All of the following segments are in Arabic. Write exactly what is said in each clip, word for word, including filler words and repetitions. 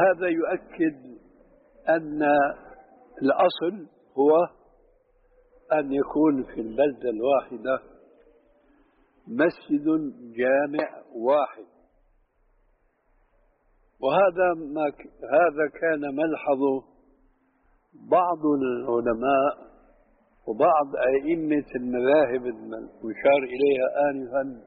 هذا يؤكد أن الأصل هو أن يكون في البلدة الواحدة مسجد جامع واحد. وهذا ما ك... هذا كان ملحظ بعض العلماء وبعض أئمة المذاهب المشار إليها آنفا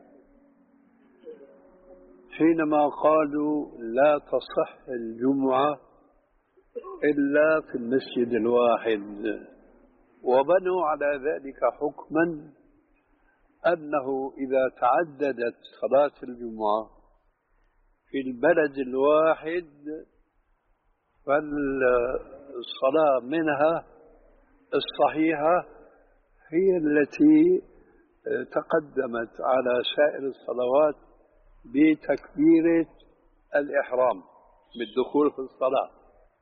حينما قالوا لا تصح الجمعة إلا في المسجد الواحد، وبنوا على ذلك حكما أنه إذا تعددت صلاة الجمعة في البلد الواحد فالصلاة منها الصحيحة هي التي تقدمت على سائر الصلوات بتكبيرة الإحرام بالدخول في الصلاة.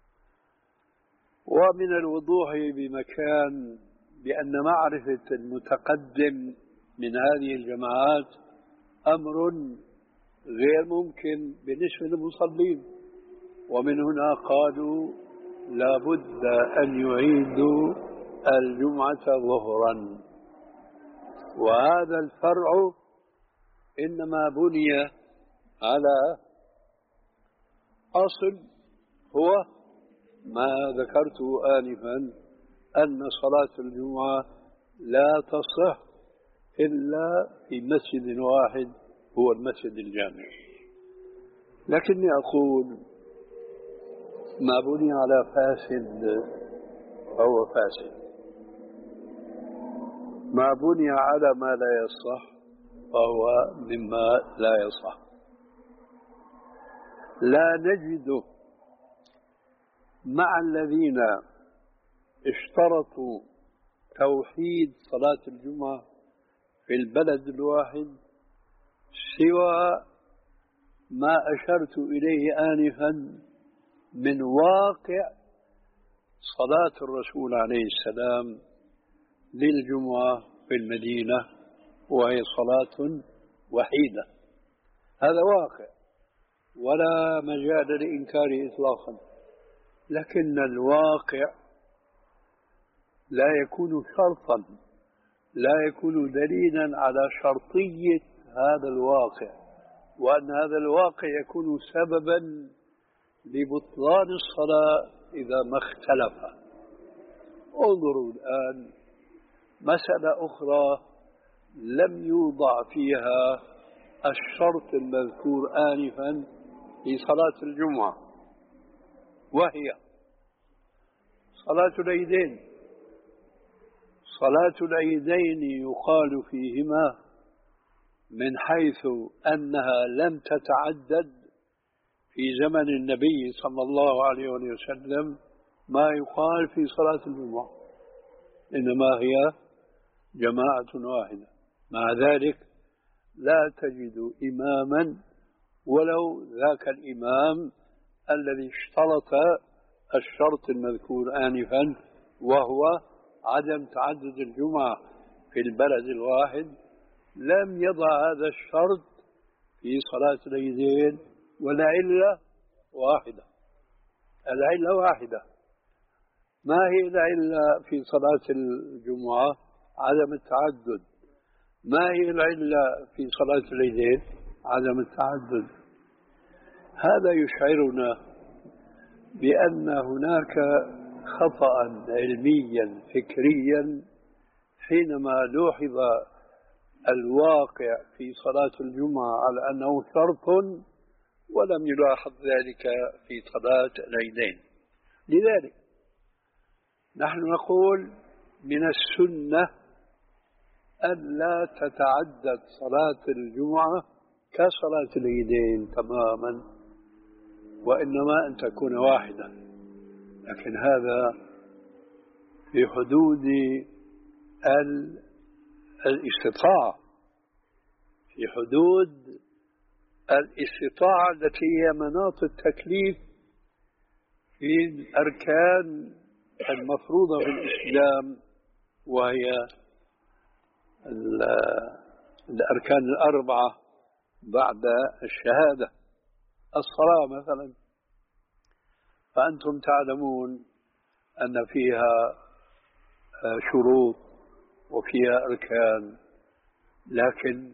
ومن الوضوح بمكان بأن معرفة المتقدم من هذه الجماعات أمر غير ممكن بالنسبة للمصلين، ومن هنا قالوا لا بد أن يعيدوا الجمعة ظهرا. وهذا الفرع إنما بني على أصل هو ما ذكرته آنفا أن صلاة الجمعة لا تصح إلا في مسجد واحد هو المسجد الجامع. لكني أقول ما بني على فاسد فهو فاسد، ما بني على ما لا يصح فهو مما لا يصح. لا نجد مع الذين اشترطوا توحيد صلاة الجمعة في البلد الواحد سوى ما أشرت إليه آنفا من واقع صلاة الرسول عليه السلام للجمعة في المدينة، وهي صلاة وحيدة. هذا واقع ولا مجال لإنكاره إطلاقا، لكن الواقع لا يكون شرطا، لا يكون دليلا على شرطية هذا الواقع، وأن هذا الواقع يكون سببا لبطلان الصلاة إذا ما اختلف. انظروا الآن مسألة أخرى لم يوضع فيها الشرط المذكور آنفا في صلاة الجمعة، وهي صلاة العيدين. صلاة العيدين يقال فيهما من حيث أنها لم تتعدد في زمن النبي صلى الله عليه وسلم ما يقال في صلاة الجمعة، إنما هي جماعة واحدة. مع ذلك لا تجد إماما ولو ذاك الإمام الذي اشترط الشرط المذكور آنفا وهو عدم تعدد الجمعة في البلد الواحد، لم يضع هذا الشرط في صلاة العيدين، والعلة واحدة. العلة واحدة. ما هي العلة في صلاة الجمعة؟ عدم التعدد. ما هي العلة في صلاة العيدين؟ عدم التعدد. هذا يشعرنا بأن هناك خطأ علميا فكريا حينما لوحظ الواقع في صلاة الجمعة على أنه شرط ولم يلاحظ ذلك في صلاة العيدين. لذلك نحن نقول من السنة أن لا تتعدد صلاة الجمعة كصلاة العيدين تماما، وإنما أن تكون واحدة، لكن هذا في حدود الاستطاعة، في حدود الاستطاعة التي هي مناط التكليف في الأركان المفروضة في الإسلام، وهي الأركان الأربعة بعد الشهادة. الصلاة مثلا فأنتم تعلمون أن فيها شروط وفيها أركان، لكن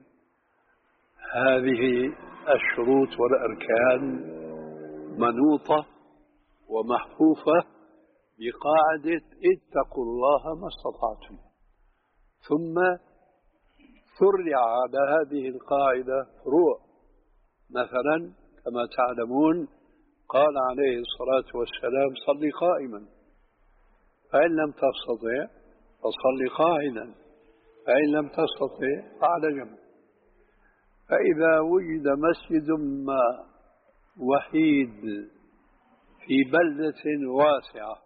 هذه الشروط والأركان منوطة ومحفوفة بقاعدة اتقوا الله ما استطعتم، ثم فرع على هذه القاعدة فروع. مثلا كما تعلمون قال عليه الصلاة والسلام صل قائما، فإن لم تستطع فصل قاعدا، فإن لم تستطع فعلى جنب. فإذا وجد مسجد ما وحيد في بلدة واسعة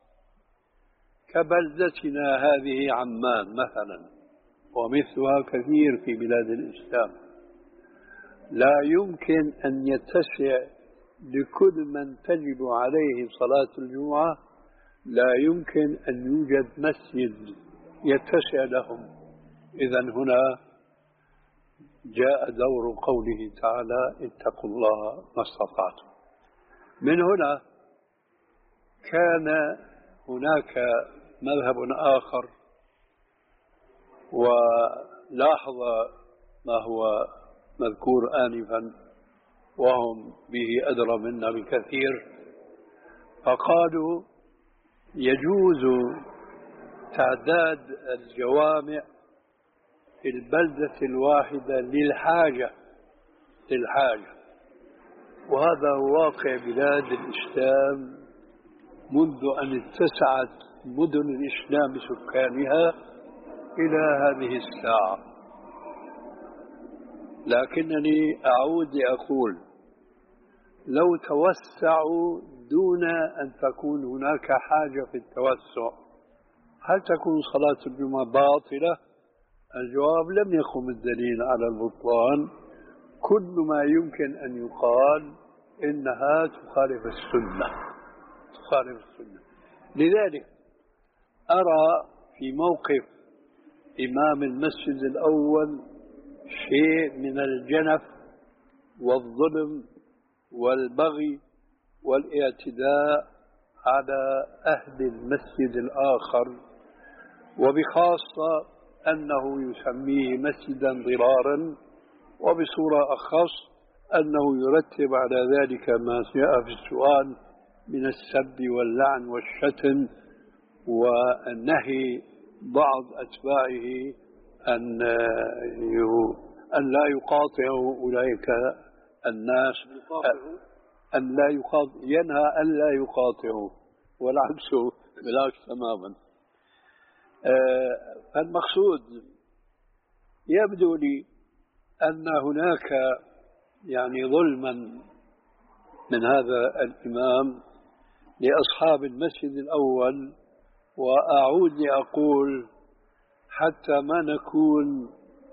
كبلدتنا هذه عمان مثلا، ومثلها كثير في بلاد الإسلام، لا يمكن أن يتسع لكل من تجب عليه صلاة الجمعة، لا يمكن أن يوجد مسجد يتسع لهم. إذن هنا جاء دور قوله تعالى اتقوا الله ما استطعتم. من هنا كان هناك مذهب آخر، ولاحظ ما هو مذكور آنفا وهم به أدرى منا بكثير، فقالوا يجوز تعداد الجوامع في البلدة الواحدة للحاجة للحاجة وهذا هو واقع بلاد الإسلام منذ أن اتسعت مدن الإسلام بسكانها إلى هذه الساعة. لكنني أعود لأقول لو توسعوا دون أن تكون هناك حاجة في التوسع هل تكون صلاة الجمعة باطلة؟ الجواب لم يقم الدليل على البطلان، كل ما يمكن أن يقال إنها تخالف السنة تخالف السنة. لذلك أرى في موقف إمام المسجد الأول شيء من الجنف والظلم والبغي والاعتداء على أهل المسجد الآخر، وبخاصة أنه يسميه مسجدا ضرارا، وبصورة أخص أنه يرتب على ذلك ما جاء في السؤال من السب واللعن والشتم، والنهي بعض أتباعه أن أن لا يقاطعوا أولئك الناس، أن لا يقاطع ينهى أن لا يقاطعوا، والعكس بالعكس تماما. المقصود يبدو لي أن هناك يعني ظلما من هذا الإمام لأصحاب المسجد الأول، وأعود لأقول حتى ما نكون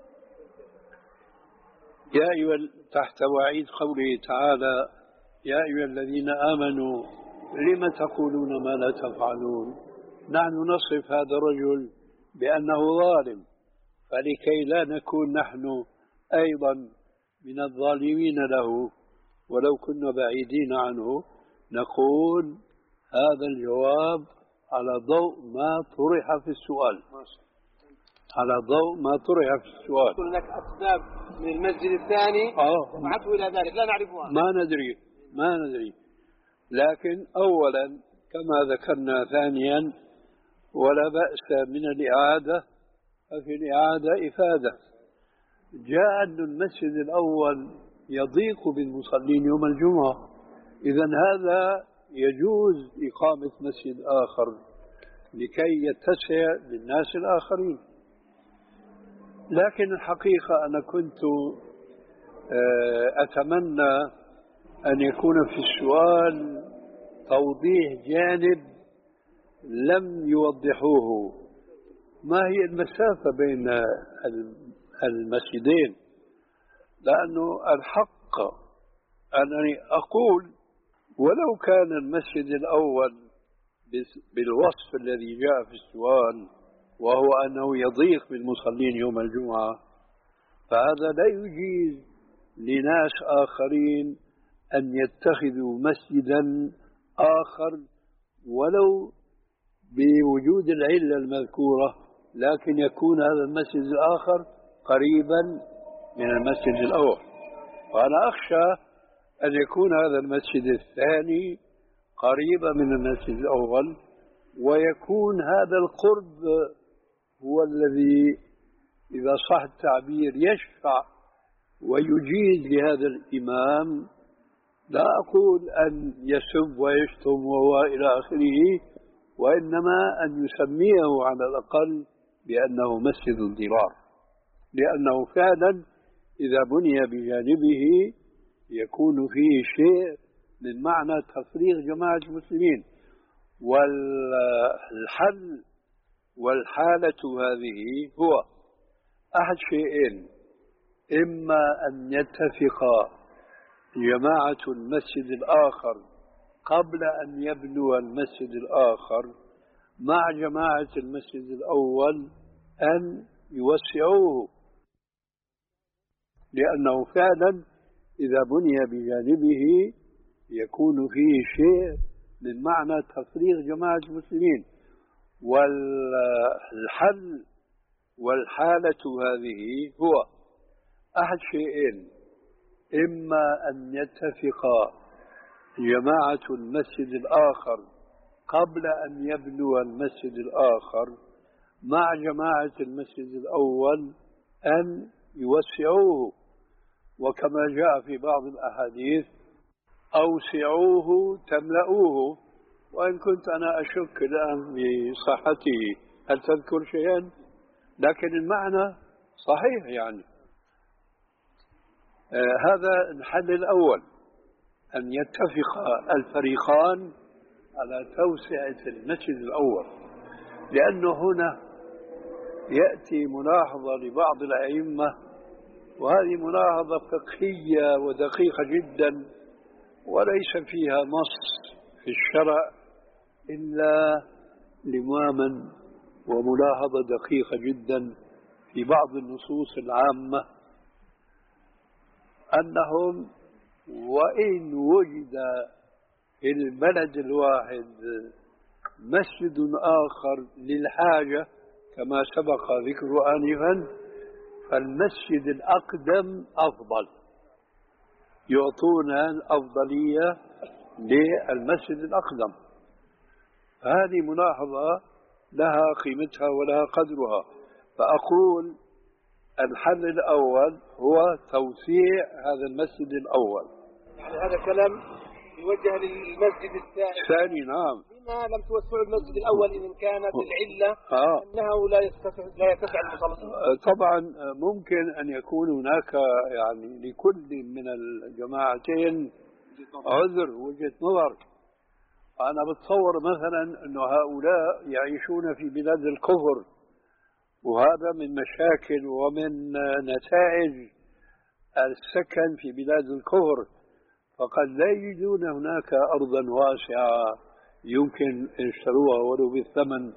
يا أيها تحت وعيد قوله تعالى يا أيها الذين آمنوا لم تقولون ما لا تفعلون، نحن نصف هذا الرجل بأنه ظالم، فلكي لا نكون نحن أيضا من الظالمين له ولو كنا بعيدين عنه نقول هذا الجواب على ضوء ما طرح في السؤال على ضوء ما طرح في السؤال. هناك أسباب من المسجد الثاني دفعته إلى ذلك لا نعرفها، ما ندري ما ندري لكن أولا كما ذكرنا، ثانيا ولا بأس من الإعادة، ففي الإعادة إفادة. جاء أن المسجد الأول يضيق بالمصلين يوم الجمعة، إذن هذا يجوز إقامة مسجد آخر لكي يتسع للناس الآخرين. لكن الحقيقة أنا كنت أتمنى أن يكون في السؤال توضيح جانب لم يوضحوه، ما هي المسافة بين المسجدين، لأنه الحق أنني أقول ولو كان المسجد الأول بالوصف الذي جاء في السؤال وهو أنه يضيق بالمصلين يوم الجمعة، فهذا لا يجيز لناس آخرين أن يتخذوا مسجدا آخر ولو بوجود العلة المذكورة، لكن يكون هذا المسجد الآخر قريبا من المسجد الأول. وأنا أخشى أن يكون هذا المسجد الثاني قريبا من المسجد الأول، ويكون هذا القرب هو الذي إذا صح التعبير يشفع ويجيز لهذا الإمام، لا أقول أن يسب ويشتم وهو إلى آخره، وإنما أن يسميه على الأقل بأنه مسجد ضرار، لأنه فعلا إذا بني بجانبه يكون فيه شيء من معنى تفريغ جماعة المسلمين. والحل والحالة هذه هو أحد شيئين: إما أن يتفق جماعة المسجد الآخر قبل أن يبنوا المسجد الآخر مع جماعة المسجد الأول أن يوسعوه، لأنه فعلا إذا بني بجانبه يكون فيه شيء من معنى تفريغ جماعة المسلمين. والحل والحالة هذه هو أحد شيئين: إما أن يتفق جماعة المسجد الآخر قبل أن يبنوا المسجد الآخر مع جماعة المسجد الأول أن يوسعوه، وكما جاء في بعض الأحاديث: أوسعوه تملؤوه. وإن كنت أنا أشك الآن بصحته، هل تذكر شيئا؟ لكن المعنى صحيح يعني. آه هذا الحل الأول، أن يتفق الفريقان على توسعة المسجد الأول، لأنه هنا يأتي ملاحظة لبعض الأئمة، وهذه ملاحظة فقهية ودقيقة جدا وليس فيها نص في الشرع إلا لماما وملاحظة دقيقة جدا في بعض النصوص العامة، أنهم وإن وجد في البلد الواحد مسجد آخر للحاجة كما سبق ذكر آنفا، فالمسجد الأقدم أفضل، يعطون الأفضلية للمسجد الأقدم. هذه ملاحظة لها قيمتها ولها قدرها. فأقول الحل الأول هو توسيع هذا المسجد الأول. يعني هذا كلام يوجه للمسجد الثاني. الثاني نعم. لما لم توسعوا المسجد الأول إن كانت العلة آه. أنه لا يتسع لا يتسع المصلين؟ طبعا ممكن أن يكون هناك يعني لكل من الجماعتين عذر وجهة نظر. أنا بتصور مثلا أن هؤلاء يعيشون في بلاد الكفر، وهذا من مشاكل ومن نتائج السكن في بلاد الكفر، فقد لا يجدون هناك أرضا واسعة يمكن أن يشتروها ولو بالثمن،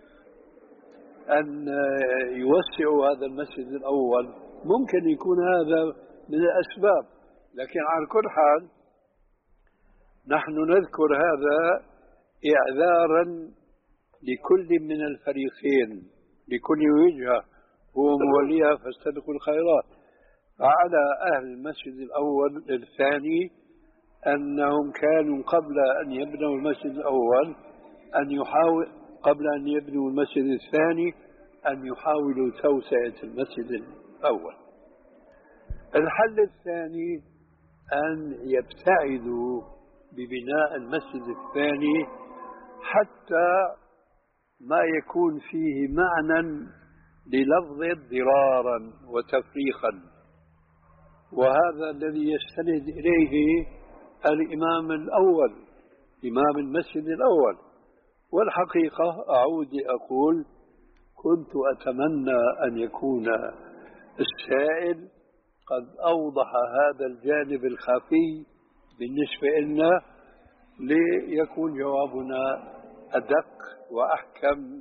أن يوسعوا هذا المسجد الأول. ممكن يكون هذا من الأسباب، لكن على كل حال نحن نذكر هذا إعذارا لكل من الفريقين، لكل وجهة هو موليها فاستبقوا الخيرات. فعلى أهل المسجد الأول الثاني أنهم كانوا قبل أن يبنوا المسجد الأول أن يحاول قبل أن يبنوا المسجد الثاني أن يحاولوا توسعة المسجد الأول. الحل الثاني أن يبتعدوا ببناء المسجد الثاني حتى ما يكون فيه معنى للفظ ضرارا وتفريقا، وهذا الذي يستند إليه الإمام الأول إمام المسجد الأول. والحقيقة أعود أقول كنت أتمنى أن يكون السائل قد أوضح هذا الجانب الخفي بالنسبة لنا ليكون جوابنا أدق وأحكم،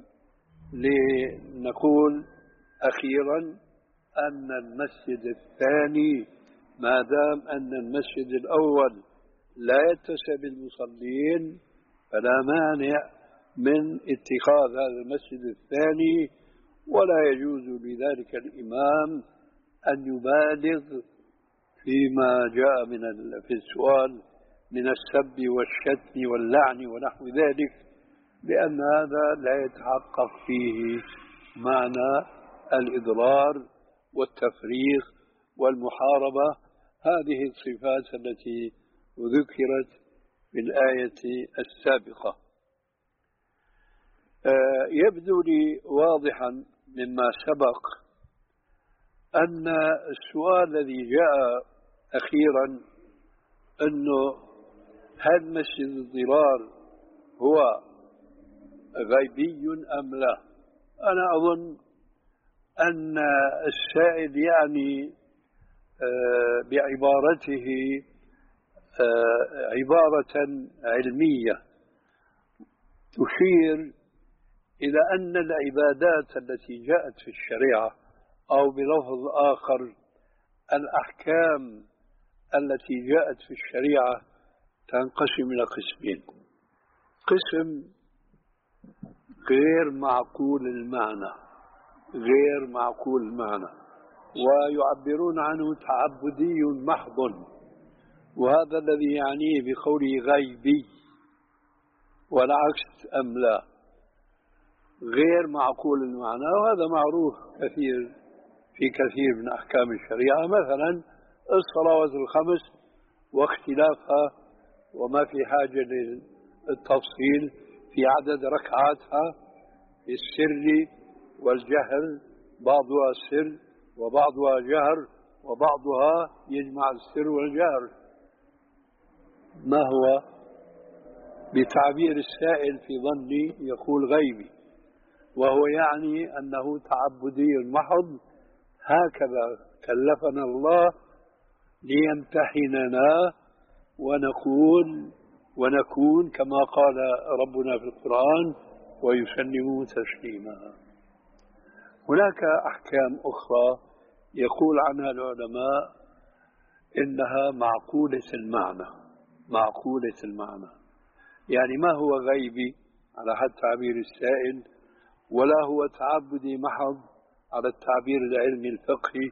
لنقول أخيرا أن المسجد الثاني ما دام أن المسجد الأول لا يتسع بالمصلين فلا مانع من اتخاذ هذا المسجد الثاني، ولا يجوز لذلك الإمام أن يبالغ فيما جاء من في السؤال من السب والشتم واللعن ونحو ذلك، لأن هذا لا يتحقق فيه معنى الإضرار والتفريق والمحاربة، هذه الصفات التي ذكرت في الآية السابقة. يبدو لي واضحا مما سبق أن السؤال الذي جاء أخيرا أنه هل مسجد الضرار هو غيبي أم لا؟ أنا أظن أن السائل يعني بعبارته عبارة علمية تشير إلى أن العبادات التي جاءت في الشريعة أو بلفظ آخر الأحكام التي جاءت في الشريعة تنقسم إلى قسمين: قسم غير معقول المعنى غير معقول المعنى ويعبرون عنه تعبدي محض، وهذا الذي يعنيه بقوله غيبي، والعكس أم لا غير معقول المعنى. وهذا معروف كثير في كثير من أحكام الشريعة، مثلا الصلوات الخمس واختلافها وما في حاجة للتفصيل في عدد ركعاتها في السر والجهر، بعضها سر وبعضها جهر وبعضها يجمع السر والجهر. ما هو بتعبير السائل في ظني يقول غيبي، وهو يعني أنه تعبدي محض، هكذا كلفنا الله ليمتحننا ونقول ونكون كما قال ربنا في القرآن ويسلموا تسليما. هناك أحكام أخرى يقول عنها العلماء إنها معقولة المعنى معقولة المعنى يعني ما هو غيبي على حد تعبير السائل، ولا هو تعبدي محض على التعبير العلمي الفقهي.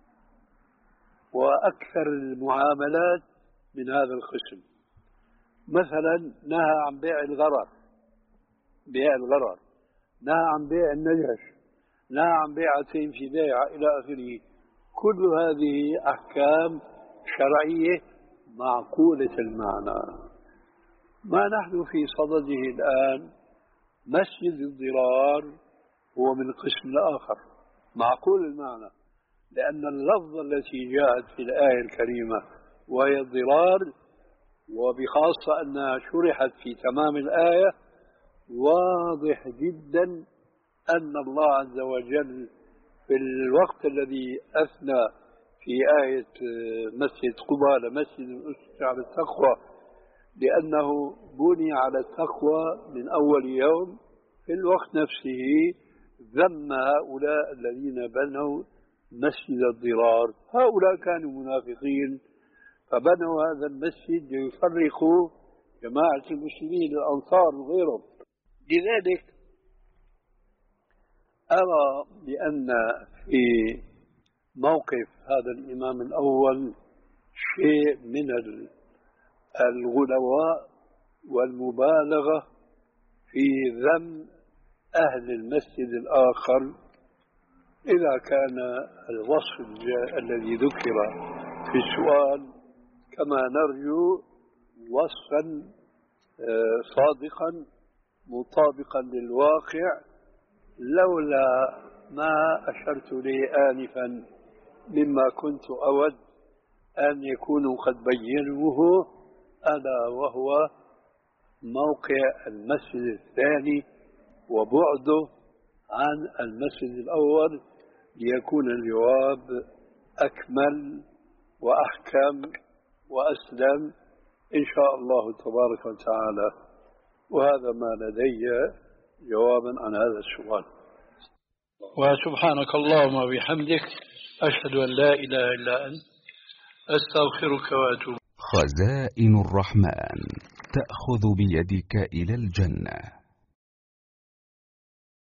وأكثر المعاملات من هذا القسم، مثلا نهى عن بيع الغرر بيع الغرر نهى عن بيع النجش، نهى عن بيعتين في بيع إلى آخره. كل هذه أحكام شرعية معقولة المعنى. ما نحن في صدده الآن مسجد الضرار هو من القسم الآخر معقول المعنى، لأن اللفظ التي جاءت في الآية الكريمة وهي الضرار، وبخاصة أنها شرحت في تمام الآية، واضح جدا أن الله عز وجل في الوقت الذي أثنى في آية مسجد قباء لمسجد أسس على التقوى لأنه بني على التقوى من أول يوم، في الوقت نفسه ذم هؤلاء الذين بنوا مسجد الضرار. هؤلاء كانوا منافقين فبنوا هذا المسجد ليفرقوا جماعة المسلمين الأنصار وغيرهم. لذلك أرى بأن في موقف هذا الإمام الأول شيء من الغلواء والمبالغة في ذم أهل المسجد الآخر، إذا كان الوصف الذي ذكر في السؤال كما نرجو وصفا صادقا مطابقا للواقع، لولا ما أشرت لي آنفا مما كنت أود أن يكونوا قد بينوه، ألا وهو موقع المسجد الثاني وبعده عن المسجد الأول، ليكون الجواب أكمل وأحكم وأسلم إن شاء الله تبارك وتعالى. وهذا ما لدي جوابا عن هذا السؤال. وسبحانك اللهم وبحمدك أشهد أن لا إله إلا أنت أستغفرك وأتوب. خزائن الرحمن تأخذ بيدك إلى الجنة.